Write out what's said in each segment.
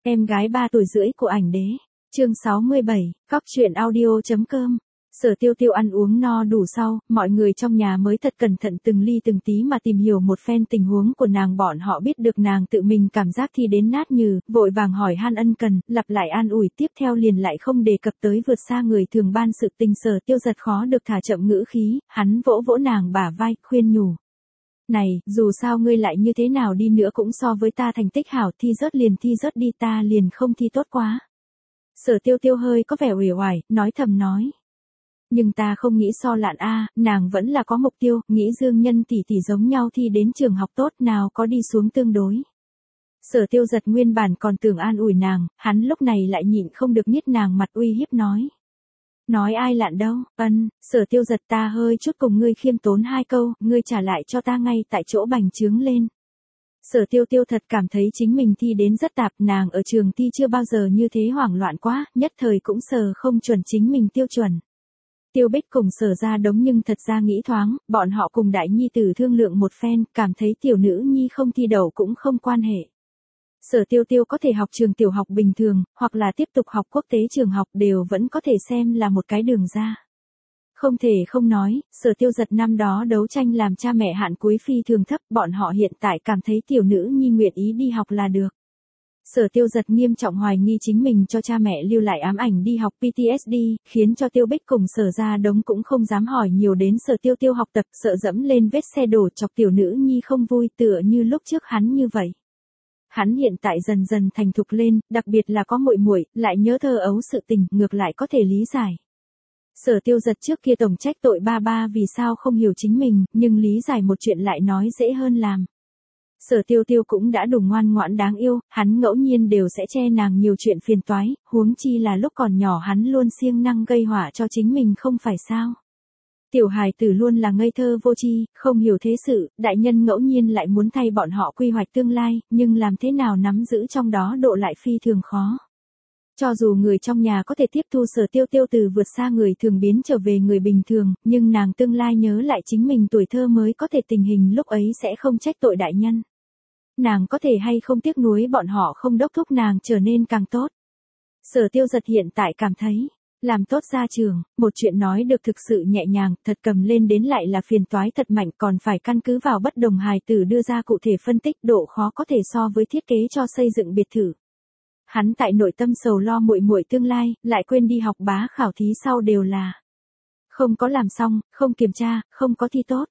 Em gái 3 tuổi rưỡi của ảnh đế. Chương 67, Cóc truyện audio.com. Sở Tiêu Tiêu ăn uống no đủ sau, mọi người trong nhà mới thật cẩn thận từng ly từng tí mà tìm hiểu một phen tình huống của nàng. Bọn họ biết được nàng tự mình cảm giác thi đến nát nhừ, vội vàng hỏi han ân cần, lặp lại an ủi, tiếp theo liền lại không đề cập tới vượt xa người thường ban sự tình. Sở Tiêu giật khó được thả chậm ngữ khí, hắn vỗ vỗ nàng bả vai, khuyên nhủ. Này, dù sao ngươi lại như thế nào đi nữa cũng so với ta thành tích hảo, thi rớt đi, ta liền không thi tốt quá. Sở Tiêu Tiêu hơi có vẻ uể oải, nói thầm nói. Nhưng ta không nghĩ so lạn a, nàng vẫn là có mục tiêu, nghĩ Dương Nhân tỷ tỷ giống nhau thi đến trường học tốt, nào có đi xuống tương đối. Sở Tiêu giật nguyên bản còn tưởng an ủi nàng, hắn lúc này lại nhịn không được nhít nàng mặt uy hiếp nói. Nói ai lạn đâu, Sở Tiêu giật, ta hơi chút cùng ngươi khiêm tốn 2 câu, ngươi trả lại cho ta ngay tại chỗ bành trướng lên. Sở Tiêu Tiêu thật cảm thấy chính mình thi đến rất tạp, nàng ở trường thi chưa bao giờ như thế hoảng loạn quá, nhất thời cũng sờ không chuẩn chính mình tiêu chuẩn. Tiêu Bích cùng Sở ra đống nhưng thật ra nghĩ thoáng, bọn họ cùng đại nhi tử thương lượng một phen, cảm thấy tiểu nữ nhi không thi đậu cũng không quan hệ. Sở Tiêu Tiêu có thể học trường tiểu học bình thường, hoặc là tiếp tục học quốc tế trường học đều vẫn có thể xem là một cái đường ra. Không thể không nói, Sở Tiêu giật năm đó đấu tranh làm cha mẹ hạn cuối phi thường thấp, bọn họ hiện tại cảm thấy tiểu nữ nhi nguyện ý đi học là được. Sở Tiêu giật nghiêm trọng hoài nghi chính mình cho cha mẹ lưu lại ám ảnh đi học PTSD, khiến cho Tiêu Bích cùng Sở ra đống cũng không dám hỏi nhiều đến Sở Tiêu Tiêu học tập, sợ dẫm lên vết xe đổ chọc tiểu nữ nhi không vui, tựa như lúc trước hắn như vậy. Hắn hiện tại dần dần thành thục lên, đặc biệt là có muội muội, lại nhớ thơ ấu sự tình, ngược lại có thể lý giải. Sở Tiêu giật trước kia tổng trách tội ba vì sao không hiểu chính mình, nhưng lý giải một chuyện lại nói dễ hơn làm. Sở Tiêu Tiêu cũng đã đủ ngoan ngoãn đáng yêu, hắn ngẫu nhiên đều sẽ che nàng nhiều chuyện phiền toái, huống chi là lúc còn nhỏ hắn luôn siêng năng gây họa cho chính mình không phải sao. Tiểu hài tử luôn là ngây thơ vô tri, không hiểu thế sự, đại nhân ngẫu nhiên lại muốn thay bọn họ quy hoạch tương lai, nhưng làm thế nào nắm giữ trong đó độ lại phi thường khó. Cho dù người trong nhà có thể tiếp thu Sở Tiêu Tiêu từ vượt xa người thường biến trở về người bình thường, nhưng nàng tương lai nhớ lại chính mình tuổi thơ mới có thể tình hình lúc ấy sẽ không trách tội đại nhân. Nàng có thể hay không tiếc nuối bọn họ không đốc thúc nàng trở nên càng tốt. Sở Tiêu giật hiện tại cảm thấy, làm tốt ra trường, một chuyện nói được thực sự nhẹ nhàng, thật cầm lên đến lại là phiền toái thật mạnh, còn phải căn cứ vào bất đồng hài tử đưa ra cụ thể phân tích, độ khó có thể so với thiết kế cho xây dựng biệt thự. Hắn tại nội tâm sầu lo muội muội tương lai, lại quên đi học bá khảo thí sau đều là không có làm xong, không kiểm tra, không có thi tốt.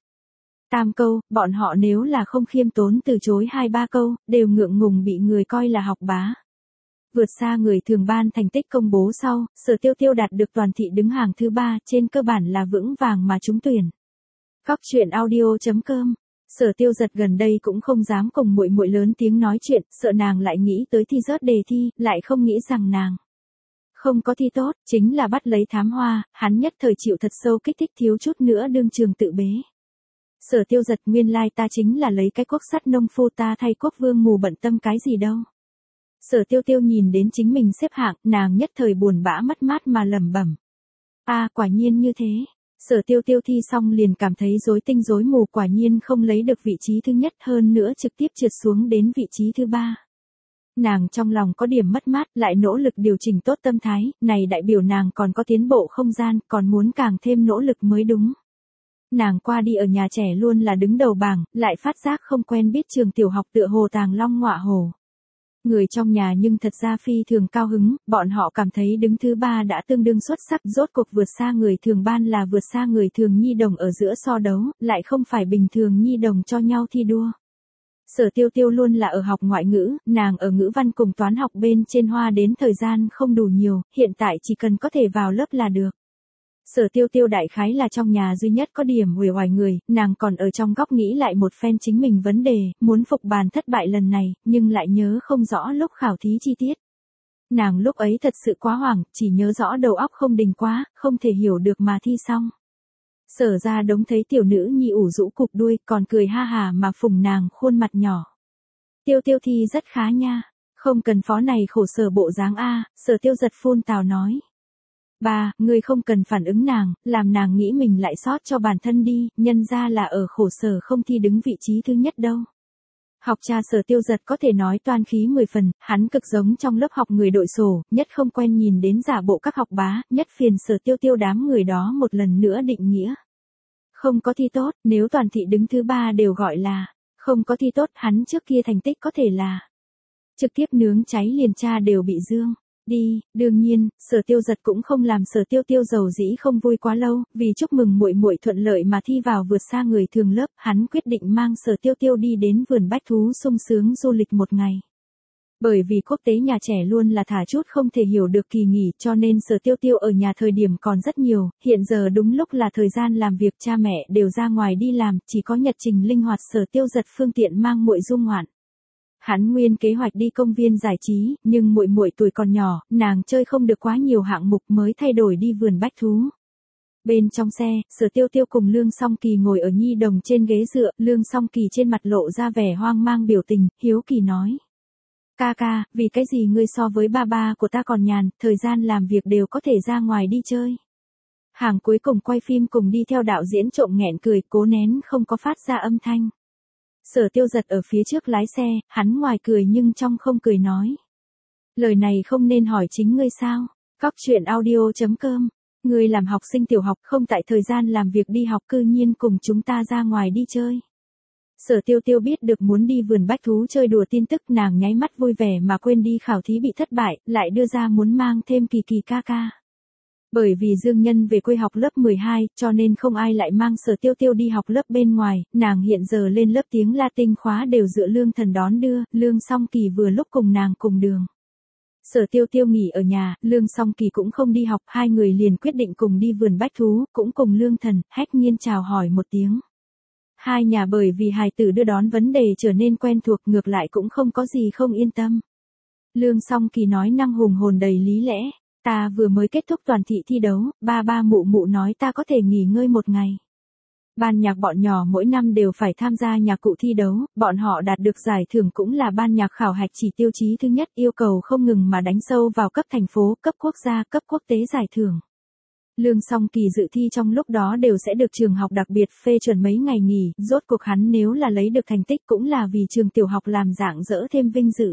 3 câu, bọn họ nếu là không khiêm tốn từ chối 2-3 câu, đều ngượng ngùng bị người coi là học bá. Vượt xa người thường ban thành tích công bố sau, Sở Tiêu Tiêu đạt được toàn thị đứng hàng thứ 3, trên cơ bản là vững vàng mà trúng tuyển. Cóc truyện audio.com. Sở Tiêu giật gần đây cũng không dám cùng muội muội lớn tiếng nói chuyện, sợ nàng lại nghĩ tới thi rớt đề thi, lại không nghĩ rằng nàng không có thi tốt, chính là bắt lấy thám hoa, hắn nhất thời chịu thật sâu kích thích, thiếu chút nữa đương trường tự bế. Sở Tiêu giật, nguyên lai ta chính là lấy cái quốc sắt nông phu, ta thay quốc vương mù bận tâm cái gì đâu. Sở Tiêu Tiêu nhìn đến chính mình xếp hạng, nàng nhất thời buồn bã mất mát mà lẩm bẩm. Quả nhiên như thế. Sở Tiêu Tiêu thi xong liền cảm thấy rối tinh rối mù, quả nhiên không lấy được vị trí thứ nhất, hơn nữa trực tiếp trượt xuống đến vị trí thứ 3. Nàng trong lòng có điểm mất mát, lại nỗ lực điều chỉnh tốt tâm thái, này đại biểu nàng còn có tiến bộ không gian, còn muốn càng thêm nỗ lực mới đúng. Nàng qua đi ở nhà trẻ luôn là đứng đầu bảng, lại phát giác không quen biết trường tiểu học tựa hồ tàng long ngọa hổ. Người trong nhà nhưng thật ra phi thường cao hứng, bọn họ cảm thấy đứng thứ 3 đã tương đương xuất sắc, rốt cuộc vượt xa người thường ban là vượt xa người thường nhi đồng ở giữa so đấu, lại không phải bình thường nhi đồng cho nhau thi đua. Sở Tiêu Tiêu luôn là ở học ngoại ngữ, nàng ở ngữ văn cùng toán học bên trên hoa đến thời gian không đủ nhiều, hiện tại chỉ cần có thể vào lớp là được. Sở Tiêu Tiêu đại khái là trong nhà duy nhất có điểm uể oải người, nàng còn ở trong góc nghĩ lại một phen chính mình vấn đề, muốn phục bàn thất bại lần này, nhưng lại nhớ không rõ lúc khảo thí chi tiết. Nàng lúc ấy thật sự quá hoảng, chỉ nhớ rõ đầu óc không đình quá, không thể hiểu được mà thi xong. Sở ra đống thấy tiểu nữ nhi ủ rũ cụp đuôi, còn cười ha hà mà phùng nàng khuôn mặt nhỏ. Tiêu Tiêu thi rất khá nha, không cần phó này khổ sở bộ dáng a. Sở Tiêu giật phun tào nói. Ngươi không cần phản ứng nàng, làm nàng nghĩ mình lại sót cho bản thân đi, nhân ra là ở khổ sở không thi đứng vị trí thứ nhất đâu. Học cha Sở Tiêu Giật có thể nói toan khí 10 phần, hắn cực giống trong lớp học người đội sổ, nhất không quen nhìn đến giả bộ các học bá, nhất phiền Sở Tiêu Tiêu đám người đó một lần nữa định nghĩa. Không có thi tốt, nếu toàn thị đứng thứ 3 đều gọi là, không có thi tốt, hắn trước kia thành tích có thể là trực tiếp nướng cháy liền cha đều bị dương. Đi, đương nhiên, Sở Tiêu Giật cũng không làm Sở Tiêu Tiêu giàu dĩ không vui quá lâu, vì chúc mừng muội muội thuận lợi mà thi vào vượt xa người thường lớp, hắn quyết định mang Sở Tiêu Tiêu đi đến vườn bách thú sung sướng du lịch một ngày. Bởi vì quốc tế nhà trẻ luôn là thả chút không thể hiểu được kỳ nghỉ, cho nên Sở Tiêu Tiêu ở nhà thời điểm còn rất nhiều, hiện giờ đúng lúc là thời gian làm việc, cha mẹ đều ra ngoài đi làm, chỉ có nhật trình linh hoạt Sở Tiêu Giật phương tiện mang muội du ngoạn. Hắn nguyên kế hoạch đi công viên giải trí, nhưng muội muội tuổi còn nhỏ, nàng chơi không được quá nhiều hạng mục mới thay đổi đi vườn bách thú. Bên trong xe, Sở Tiêu Tiêu cùng Lương Song Kỳ ngồi ở nhi đồng trên ghế dựa, Lương Song Kỳ trên mặt lộ ra vẻ hoang mang biểu tình, hiếu kỳ nói. Ca ca, vì cái gì ngươi so với ba ba của ta còn nhàn, thời gian làm việc đều có thể ra ngoài đi chơi. Hàng cuối cùng quay phim cùng đi theo đạo diễn trộm nghẹn cười, cố nén không có phát ra âm thanh. Sở Tiêu Giật ở phía trước lái xe, hắn ngoài cười nhưng trong không cười nói. Lời này không nên hỏi chính ngươi sao? Cóc truyện audio.com. Ngươi làm học sinh tiểu học không tại thời gian làm việc đi học cư nhiên cùng chúng ta ra ngoài đi chơi. Sở Tiêu Tiêu biết được muốn đi vườn bách thú chơi đùa tin tức, nàng nháy mắt vui vẻ mà quên đi khảo thí bị thất bại, lại đưa ra muốn mang thêm Kỳ Kỳ ca ca. Bởi vì Dương Nhân về quê học lớp 12, cho nên không ai lại mang Sở Tiêu Tiêu đi học lớp bên ngoài, nàng hiện giờ lên lớp tiếng Latin khóa đều dựa Lương Thần đón đưa, Lương Song Kỳ vừa lúc cùng nàng cùng đường. Sở Tiêu Tiêu nghỉ ở nhà, Lương Song Kỳ cũng không đi học, hai người liền quyết định cùng đi vườn bách thú, cũng cùng Lương Thần, hét nhiên chào hỏi một tiếng. Hai nhà bởi vì hài tử đưa đón vấn đề trở nên quen thuộc, ngược lại cũng không có gì không yên tâm. Lương Song Kỳ nói năng hùng hồn đầy lý lẽ. Ta vừa mới kết thúc toàn thị thi đấu, ba mụ mụ nói ta có thể nghỉ ngơi một ngày. Ban nhạc bọn nhỏ mỗi năm đều phải tham gia nhạc cụ thi đấu, bọn họ đạt được giải thưởng cũng là ban nhạc khảo hạch chỉ tiêu chí thứ nhất, yêu cầu không ngừng mà đánh sâu vào cấp thành phố, cấp quốc gia, cấp quốc tế giải thưởng. Lương Song Kỳ dự thi trong lúc đó đều sẽ được trường học đặc biệt phê chuẩn mấy ngày nghỉ, rốt cuộc hắn nếu là lấy được thành tích cũng là vì trường tiểu học làm rạng rỡ thêm vinh dự.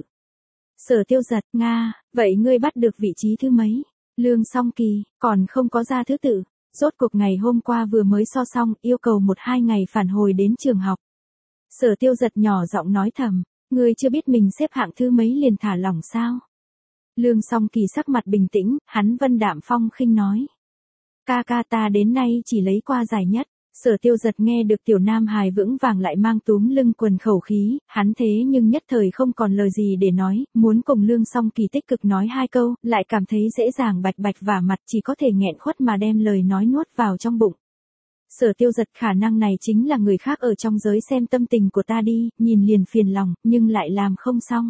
Sở Tiêu Giật, Nga, vậy ngươi bắt được vị trí thứ mấy? Lương Song Kỳ, còn không có ra thứ tự. Rốt cuộc ngày hôm qua vừa mới so xong, yêu cầu 1-2 ngày phản hồi đến trường học. Sở Tiêu Giật nhỏ giọng nói thầm, ngươi chưa biết mình xếp hạng thứ mấy liền thả lỏng sao? Lương Song Kỳ sắc mặt bình tĩnh, hắn vân đạm phong khinh nói. Ca ca ta đến nay chỉ lấy qua giải nhất. Sở Tiêu Giật nghe được tiểu nam hài vững vàng lại mang túm lưng quần khẩu khí, hắn thế nhưng nhất thời không còn lời gì để nói, muốn cùng Lương Song Kỳ tích cực nói hai câu, lại cảm thấy dễ dàng bạch bạch vả mặt, chỉ có thể nghẹn khuất mà đem lời nói nuốt vào trong bụng. Sở Tiêu Giật, khả năng này chính là người khác ở trong giới xem tâm tình của ta đi, nhìn liền phiền lòng, nhưng lại làm không xong.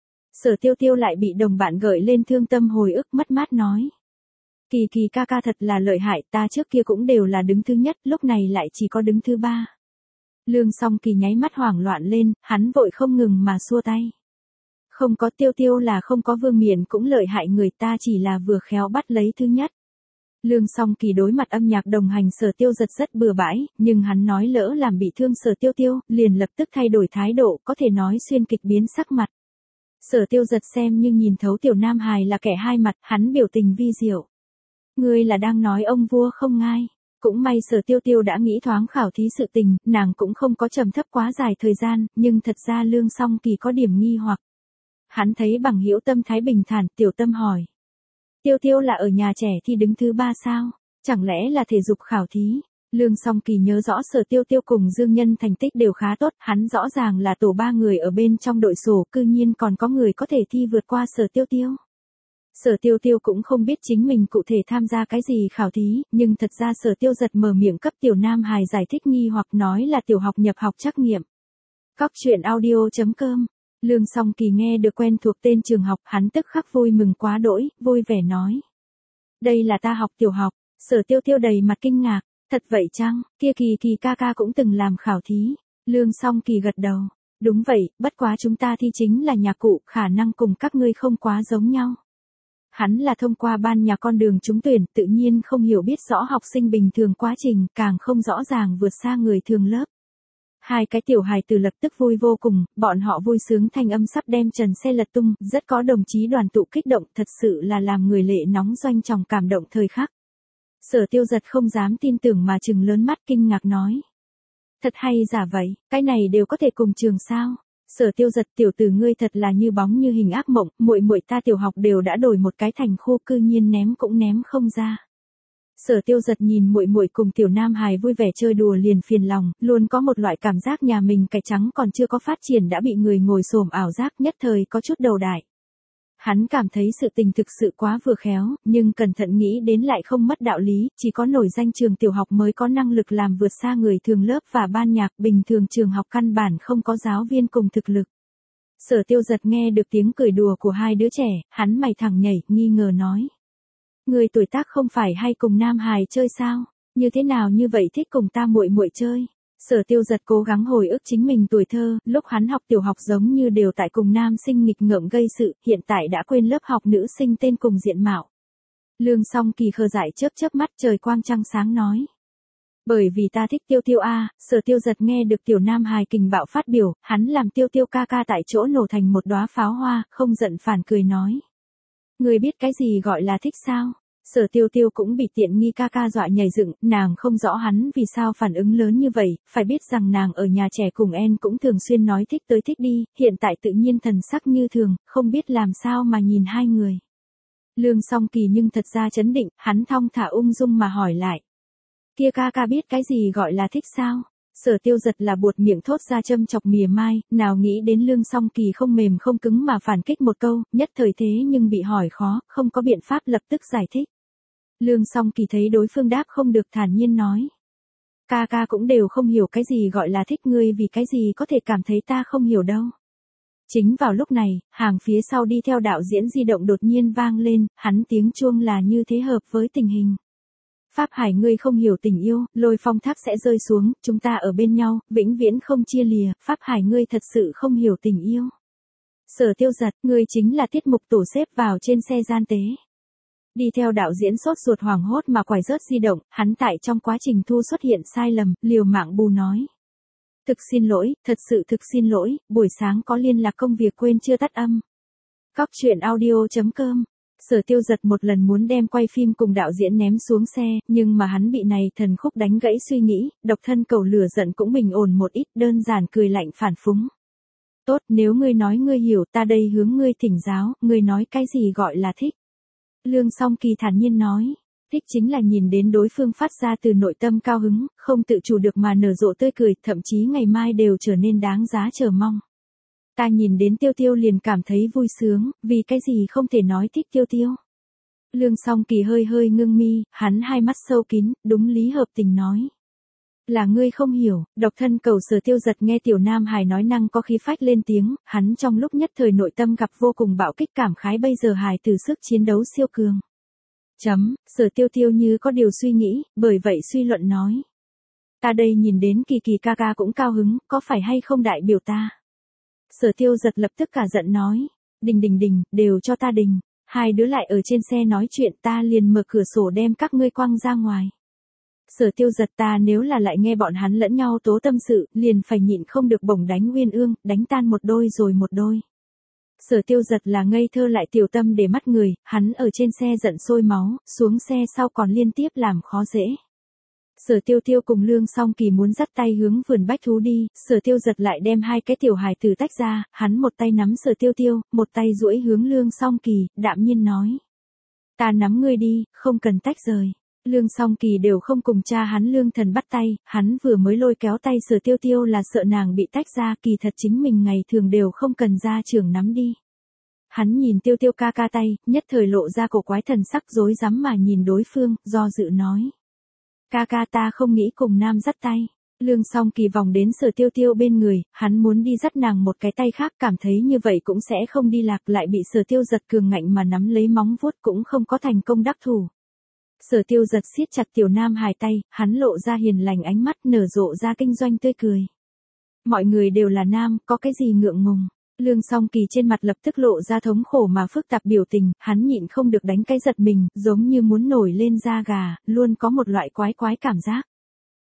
Sở Tiêu Tiêu lại bị đồng bạn gợi lên thương tâm hồi ức mất mát nói. Kỳ Kỳ ca ca thật là lợi hại, ta trước kia cũng đều là đứng thứ nhất, lúc này lại chỉ có đứng thứ 3. Lương Song Kỳ nháy mắt hoảng loạn lên, hắn vội không ngừng mà xua tay. Không có, Tiêu Tiêu là không có vương miện cũng lợi hại, người ta chỉ là vừa khéo bắt lấy thứ nhất. Lương Song Kỳ đối mặt âm nhạc đồng hành Sở Tiêu Giật rất bừa bãi, nhưng hắn nói lỡ làm bị thương Sở Tiêu Tiêu, liền lập tức thay đổi thái độ, có thể nói xuyên kịch biến sắc mặt. Sở Tiêu Giật xem như nhìn thấu tiểu nam hài là kẻ hai mặt, hắn biểu tình vi diệu. Ngươi là đang nói ông vua không ngai. Cũng may Sở Tiêu Tiêu đã nghĩ thoáng khảo thí sự tình, nàng cũng không có trầm thấp quá dài thời gian, nhưng thật ra Lương Song Kỳ có điểm nghi hoặc. Hắn thấy Bằng Hữu tâm thái bình thản, tiểu tâm hỏi. Tiêu Tiêu là ở nhà trẻ thì đứng thứ 3 sao? Chẳng lẽ là thể dục khảo thí? Lương Song Kỳ nhớ rõ Sở Tiêu Tiêu cùng Dương Nhân thành tích đều khá tốt, hắn rõ ràng là tổ 3 người ở bên trong đội sổ, cư nhiên còn có người có thể thi vượt qua Sở Tiêu Tiêu. Sở Tiêu Tiêu cũng không biết chính mình cụ thể tham gia cái gì khảo thí, nhưng thật ra Sở Tiêu Giật mở miệng cấp tiểu nam hài giải thích nghi hoặc nói là tiểu học nhập học trắc nghiệm. Cóc truyện audio.com. Lương Song Kỳ nghe được quen thuộc tên trường học, hắn tức khắc vui mừng quá đỗi, vui vẻ nói. Đây là ta học tiểu học. Sở Tiêu Tiêu đầy mặt kinh ngạc, thật vậy chăng, kia Kỳ Kỳ ca ca cũng từng làm khảo thí. Lương Song Kỳ gật đầu. Đúng vậy, bất quá chúng ta thi chính là nhạc cụ, khả năng cùng các ngươi không quá giống nhau. Hắn là thông qua ban nhạc con đường trúng tuyển, tự nhiên không hiểu biết rõ học sinh bình thường quá trình, càng không rõ ràng vượt xa người thường lớp. Hai cái tiểu hài tử lập tức vui vô cùng, bọn họ vui sướng thanh âm sắp đem trần xe lật tung, rất có đồng chí đoàn tụ kích động, thật sự là làm người lệ nóng doanh tròng cảm động thời khắc. Sở Tiêu Giật không dám tin tưởng mà trừng lớn mắt kinh ngạc nói. Thật hay giả vậy, cái này đều có thể cùng trường sao? Sở Tiêu Giật tiểu tử ngươi thật là như bóng như hình ác mộng, muội muội ta tiểu học đều đã đổi một cái thành khu cư nhiên ném cũng ném không ra. Sở Tiêu Giật nhìn muội muội cùng tiểu nam hài vui vẻ chơi đùa liền phiền lòng, luôn có một loại cảm giác nhà mình cải trắng còn chưa có phát triển đã bị người ngồi xổm ảo giác, nhất thời có chút đầu đại. Hắn cảm thấy sự tình thực sự quá vừa khéo, nhưng cẩn thận nghĩ đến lại không mất đạo lý, chỉ có nổi danh trường tiểu học mới có năng lực làm vượt xa người thường lớp và ban nhạc, bình thường trường học căn bản không có giáo viên cùng thực lực. Sở Tiêu Giật nghe được tiếng cười đùa của hai đứa trẻ, hắn mày thẳng nhảy, nghi ngờ nói. Người tuổi tác không phải hay cùng nam hài chơi sao? Như thế nào như vậy thích cùng ta muội muội chơi? Sở Tiêu Giật cố gắng hồi ức chính mình tuổi thơ, lúc hắn học tiểu học giống như đều tại cùng nam sinh nghịch ngợm gây sự, hiện tại đã quên lớp học nữ sinh tên cùng diện mạo. Lương Song Kỳ khờ dại chớp chớp mắt, trời quang trăng sáng nói. Bởi vì ta thích Tiêu Tiêu a. Sở Tiêu Giật nghe được tiểu nam hài kình bạo phát biểu, hắn làm Tiêu Tiêu ca ca tại chỗ nổ thành một đóa pháo hoa, không giận phản cười nói. Người biết cái gì gọi là thích sao? Sở Tiêu Tiêu cũng bị tiện nghi ca ca dọa nhảy dựng, nàng không rõ hắn vì sao phản ứng lớn như vậy, phải biết rằng nàng ở nhà trẻ cùng En cũng thường xuyên nói thích tới thích đi, hiện tại tự nhiên thần sắc như thường, không biết làm sao mà nhìn hai người. Lương Song Kỳ nhưng thật ra chấn định, hắn thong thả ung dung mà hỏi lại. Kia ca ca biết cái gì gọi là thích sao? Sở Tiêu Giật là buột miệng thốt ra châm chọc mỉa mai, nào nghĩ đến Lương Song Kỳ không mềm không cứng mà phản kích một câu, nhất thời thế nhưng bị hỏi khó, không có biện pháp lập tức giải thích. Lương Song Kỳ thấy đối phương đáp không được thản nhiên nói. Ca ca cũng đều không hiểu cái gì gọi là thích ngươi vì cái gì có thể cảm thấy ta không hiểu đâu. Chính vào lúc này, hàng phía sau đi theo đạo diễn di động đột nhiên vang lên, hắn tiếng chuông là như thế hợp với tình hình. Pháp Hải ngươi không hiểu tình yêu, lôi phong thác sẽ rơi xuống, chúng ta ở bên nhau, vĩnh viễn không chia lìa, Pháp Hải ngươi thật sự không hiểu tình yêu. Sở Tiêu Giật, ngươi chính là tiết mục tổ xếp vào trên xe gian tế. Đi theo đạo diễn sốt ruột hoảng hốt mà quải rớt di động, hắn tại trong quá trình thu xuất hiện sai lầm, liều mạng bù nói. Thực xin lỗi, thật sự thực xin lỗi, buổi sáng có liên lạc công việc quên chưa tắt âm. Cóc truyện audio.com. Sở Tiêu Giật một lần muốn đem quay phim cùng đạo diễn ném xuống xe, nhưng mà hắn bị này thần khúc đánh gãy suy nghĩ, độc thân cầu lửa giận cũng bình ổn một ít, đơn giản cười lạnh phản phúng. Tốt, nếu ngươi nói ngươi hiểu, ta đây hướng ngươi thỉnh giáo, ngươi nói cái gì gọi là thích. Lương Song Kỳ thản nhiên nói, thích chính là nhìn đến đối phương phát ra từ nội tâm cao hứng, không tự chủ được mà nở rộ tươi cười, thậm chí ngày mai đều trở nên đáng giá chờ mong. Ta nhìn đến Tiêu Tiêu liền cảm thấy vui sướng, vì cái gì không thể nói thích Tiêu Tiêu. Lương Song Kỳ hơi hơi ngưng mi, hắn hai mắt sâu kín, đúng lý hợp tình nói. Là ngươi không hiểu, độc thân cầu Sở Tiêu Giật nghe tiểu nam hài nói năng có khí phách lên tiếng, hắn trong lúc nhất thời nội tâm gặp vô cùng bạo kích cảm khái bây giờ hài từ sức chiến đấu siêu cường. Sở Tiêu Tiêu như có điều suy nghĩ, bởi vậy suy luận nói. Ta đây nhìn đến Kỳ Kỳ ca ca cũng cao hứng, có phải hay không đại biểu ta? Sở Tiêu Giật lập tức cả giận nói. Đình, đều cho ta đình. Hai đứa lại ở trên xe nói chuyện ta liền mở cửa sổ đem các ngươi quăng ra ngoài. Sở Tiêu Giật ta nếu là lại nghe bọn hắn lẫn nhau tố tâm sự, liền phải nhịn không được bổng đánh Uyên Ương, đánh tan một đôi rồi một đôi. Sở Tiêu Giật là ngây thơ lại tiểu tâm để mắt người, hắn ở trên xe giận sôi máu, xuống xe sau còn liên tiếp làm khó dễ. Sở Tiêu Tiêu cùng Lương Song Kỳ muốn dắt tay hướng vườn bách thú đi, Sở Tiêu Giật lại đem hai cái tiểu hài tử tách ra, hắn một tay nắm Sở Tiêu Tiêu, một tay duỗi hướng Lương Song Kỳ, đạm nhiên nói. Ta nắm ngươi đi, không cần tách rời. Lương Song Kỳ đều không cùng cha hắn Lương Thần bắt tay, hắn vừa mới lôi kéo tay Sở Tiêu Tiêu là sợ nàng bị tách ra, kỳ thật chính mình ngày thường đều không cần ra trưởng nắm đi. Hắn nhìn Tiêu Tiêu ca ca tay, nhất thời lộ ra cổ quái thần sắc rối rắm mà nhìn đối phương, do dự nói. Ca ca ta không nghĩ cùng nam dắt tay. Lương Song Kỳ vòng đến Sở Tiêu Tiêu bên người, hắn muốn đi dắt nàng một cái tay khác cảm thấy như vậy cũng sẽ không đi lạc lại bị Sở Tiêu Giật cường ngạnh mà nắm lấy móng vuốt cũng không có thành công đắc thủ. Sở Tiêu Giật siết chặt tiểu nam hài tay, hắn lộ ra hiền lành ánh mắt nở rộ ra kinh doanh tươi cười. Mọi người đều là nam, có cái gì ngượng ngùng. Lương Song Kỳ trên mặt lập tức lộ ra thống khổ mà phức tạp biểu tình, hắn nhịn không được đánh cái giật mình, giống như muốn nổi lên da gà, luôn có một loại quái cảm giác.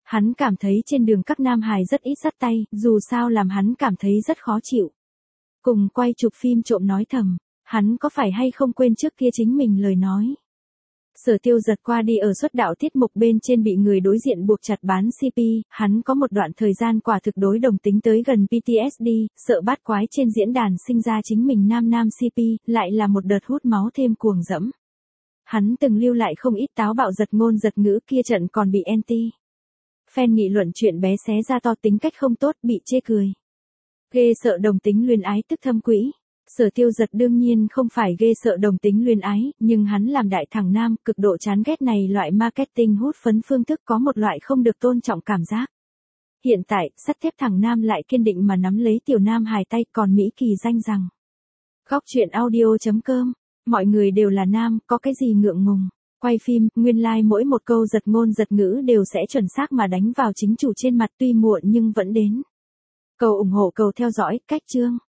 Hắn cảm thấy trên đường các nam hài rất ít dắt tay, dù sao làm hắn cảm thấy rất khó chịu. Cùng quay chụp phim trộm nói thầm, hắn có phải hay không quên trước kia chính mình lời nói. Sở Tiêu giật qua đi ở xuất đạo tiết mục bên trên bị người đối diện buộc chặt bán CP, hắn có một đoạn thời gian quả thực đối đồng tính tới gần PTSD, sợ bát quái trên diễn đàn sinh ra chính mình nam CP, lại là một đợt hút máu thêm cuồng dẫm. Hắn từng lưu lại không ít táo bạo giật ngôn giật ngữ, kia trận còn bị anti fan nghị luận chuyện bé xé ra to tính cách không tốt, bị chê cười. Ghê sợ đồng tính luyến ái tức thâm quỹ. Sở Tiêu giật đương nhiên không phải ghê sợ đồng tính luyến ái, nhưng hắn làm đại thằng nam, cực độ chán ghét này loại marketing hút phấn phương thức, có một loại không được tôn trọng cảm giác. Hiện tại, sắt thép thằng nam lại kiên định mà nắm lấy tiểu nam hài tay, còn Mỹ Kỳ danh rằng. Góc chuyện audio.com, mọi người đều là nam, có cái gì ngượng ngùng. Quay phim, nguyên lai mỗi một câu giật ngôn giật ngữ đều sẽ chuẩn xác mà đánh vào chính chủ trên mặt, tuy muộn nhưng vẫn đến. Cầu ủng hộ, cầu theo dõi, cách chương.